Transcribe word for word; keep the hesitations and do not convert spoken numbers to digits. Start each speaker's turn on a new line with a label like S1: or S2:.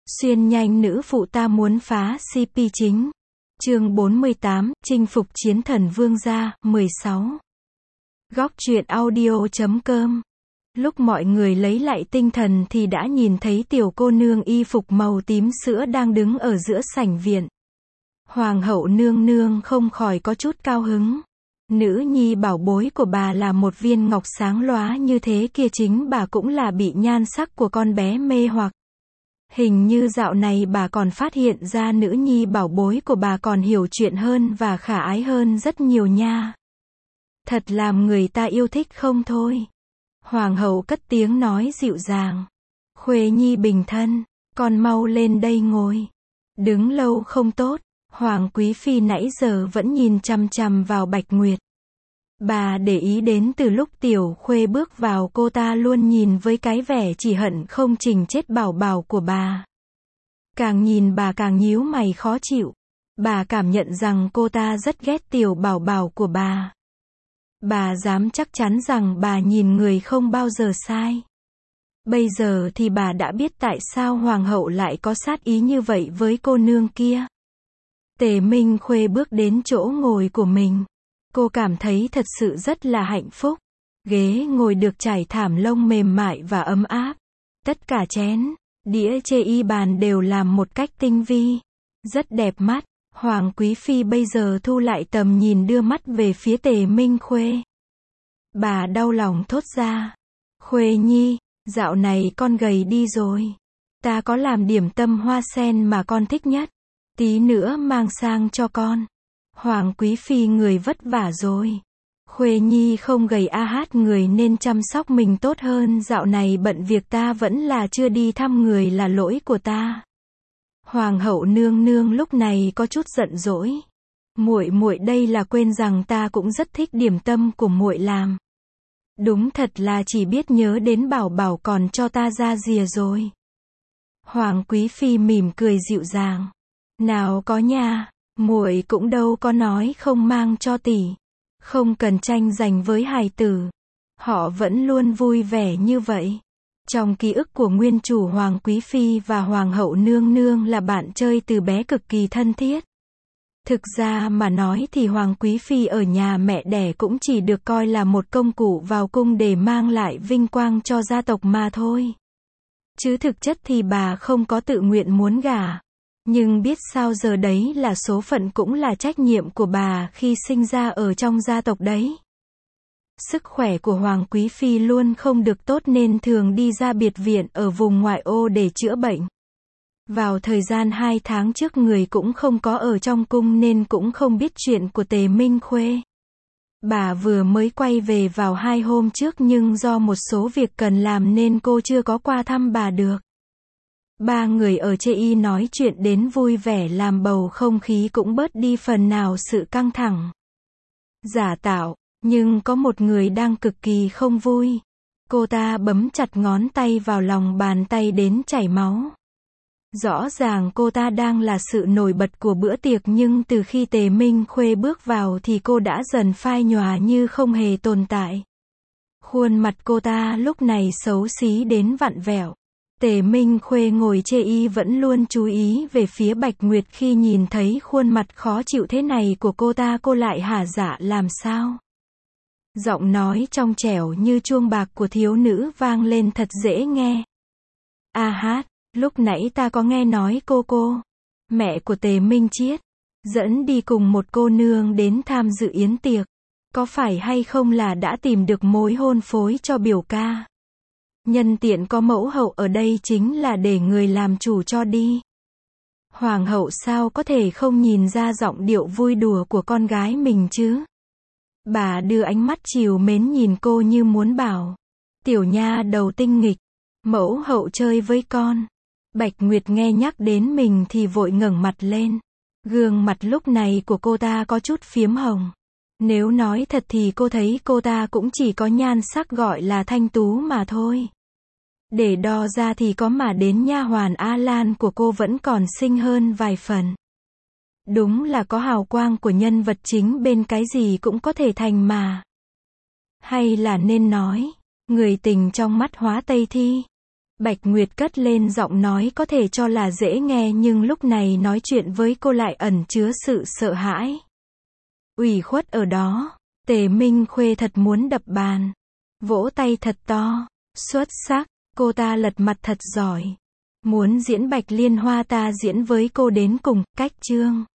S1: Xuyên nhanh nữ phụ ta muốn phá xê pê chính. Chương bốn mươi tám, chinh phục chiến thần vương gia, mười sáu. Góc truyện audio chấm com. Lúc mọi người lấy lại tinh thần thì đã nhìn thấy tiểu cô nương y phục màu tím sữa đang đứng ở giữa sảnh viện. Hoàng hậu nương nương không khỏi có chút cao hứng. Nữ nhi bảo bối của bà là một viên ngọc sáng lóa như thế kia, chính bà cũng là bị nhan sắc của con bé mê hoặc. Hình như dạo này bà còn phát hiện ra nữ nhi bảo bối của bà còn hiểu chuyện hơn và khả ái hơn rất nhiều nha. Thật làm người ta yêu thích không thôi. Hoàng hậu cất tiếng nói dịu dàng. Khuê nhi bình thân, con mau lên đây ngồi. Đứng lâu không tốt. Hoàng quý phi nãy giờ vẫn nhìn chằm chằm vào Bạch Nguyệt. Bà để ý đến từ lúc tiểu khuê bước vào, cô ta luôn nhìn với cái vẻ chỉ hận không chỉnh chết bảo bảo của bà. Càng nhìn bà càng nhíu mày khó chịu. Bà cảm nhận rằng cô ta rất ghét tiểu bảo bảo của bà. Bà dám chắc chắn rằng bà nhìn người không bao giờ sai. Bây giờ thì bà đã biết tại sao hoàng hậu lại có sát ý như vậy với cô nương kia. Tề Minh Khuê bước đến chỗ ngồi của mình. Cô cảm thấy thật sự rất là hạnh phúc. Ghế ngồi được trải thảm lông mềm mại và ấm áp. Tất cả chén, đĩa chê y bàn đều làm một cách tinh vi. Rất đẹp mắt. Hoàng quý phi bây giờ thu lại tầm nhìn, đưa mắt về phía Tề Minh Khuê. Bà đau lòng thốt ra. Khuê nhi, dạo này con gầy đi rồi. Ta có làm điểm tâm hoa sen mà con thích nhất. Tí nữa mang sang cho con. Hoàng quý phi người vất vả rồi. Khuê nhi không gầy a hát, người nên chăm sóc mình tốt hơn, dạo này bận việc ta vẫn là chưa đi thăm người là lỗi của ta. Hoàng hậu nương nương lúc này có chút giận dỗi. Muội muội đây là quên rằng ta cũng rất thích điểm tâm của muội làm. Đúng thật là chỉ biết nhớ đến bảo bảo còn cho ta ra rìa rồi. Hoàng quý phi mỉm cười dịu dàng. Nào có nha, muội cũng đâu có nói không mang cho tỷ. Không cần tranh giành với hài tử. Họ vẫn luôn vui vẻ như vậy. Trong ký ức của nguyên chủ, Hoàng quý phi và Hoàng hậu nương nương là bạn chơi từ bé, cực kỳ thân thiết. Thực ra mà nói thì Hoàng quý phi ở nhà mẹ đẻ cũng chỉ được coi là một công cụ vào cung để mang lại vinh quang cho gia tộc mà thôi. Chứ thực chất thì bà không có tự nguyện muốn gả. Nhưng biết sao giờ, đấy là số phận cũng là trách nhiệm của bà khi sinh ra ở trong gia tộc đấy. Sức khỏe của Hoàng quý phi luôn không được tốt nên thường đi ra biệt viện ở vùng ngoại ô để chữa bệnh. Vào thời gian hai tháng trước người cũng không có ở trong cung nên cũng không biết chuyện của Tề Minh Khuê. Bà vừa mới quay về vào hai hôm trước, nhưng do một số việc cần làm nên cô chưa có qua thăm bà được. Ba người ở chê y nói chuyện đến vui vẻ, làm bầu không khí cũng bớt đi phần nào sự căng thẳng. Giả tạo, nhưng có một người đang cực kỳ không vui. Cô ta bấm chặt ngón tay vào lòng bàn tay đến chảy máu. Rõ ràng cô ta đang là sự nổi bật của bữa tiệc, nhưng từ khi Tề Minh Khuê bước vào thì cô đã dần phai nhòa như không hề tồn tại. Khuôn mặt cô ta lúc này xấu xí đến vặn vẹo. Tề Minh Khuê ngồi chê y vẫn luôn chú ý về phía Bạch Nguyệt, khi nhìn thấy khuôn mặt khó chịu thế này của cô ta, cô lại hả dạ làm sao. Giọng nói trong trẻo như chuông bạc của thiếu nữ vang lên thật dễ nghe. A hát, lúc nãy ta có nghe nói cô cô, mẹ của Tề Minh Chiết, dẫn đi cùng một cô nương đến tham dự yến tiệc. Có phải hay không là đã tìm được mối hôn phối cho biểu ca? Nhân tiện có mẫu hậu ở đây chính là để người làm chủ cho đi. Hoàng hậu sao có thể không nhìn ra giọng điệu vui đùa của con gái mình chứ? Bà đưa ánh mắt trìu mến nhìn cô như muốn bảo. Tiểu nha đầu tinh nghịch. Mẫu hậu chơi với con. Bạch Nguyệt nghe nhắc đến mình thì vội ngẩng mặt lên. Gương mặt lúc này của cô ta có chút phiếm hồng. Nếu nói thật thì cô thấy cô ta cũng chỉ có nhan sắc gọi là thanh tú mà thôi. Để đo ra thì có mà đến nha hoàn A Lan của cô vẫn còn xinh hơn vài phần. Đúng là có hào quang của nhân vật chính bên, cái gì cũng có thể thành mà. Hay là nên nói, người tình trong mắt hóa Tây Thi. Bạch Nguyệt cất lên giọng nói có thể cho là dễ nghe nhưng lúc này nói chuyện với cô lại ẩn chứa sự sợ hãi. Ủy khuất ở đó. Tề Minh Khuê thật muốn đập bàn. Vỗ tay thật to. Xuất sắc. Cô ta lật mặt thật giỏi. Muốn diễn Bạch Liên Hoa ta diễn với cô đến cùng. Cách chương.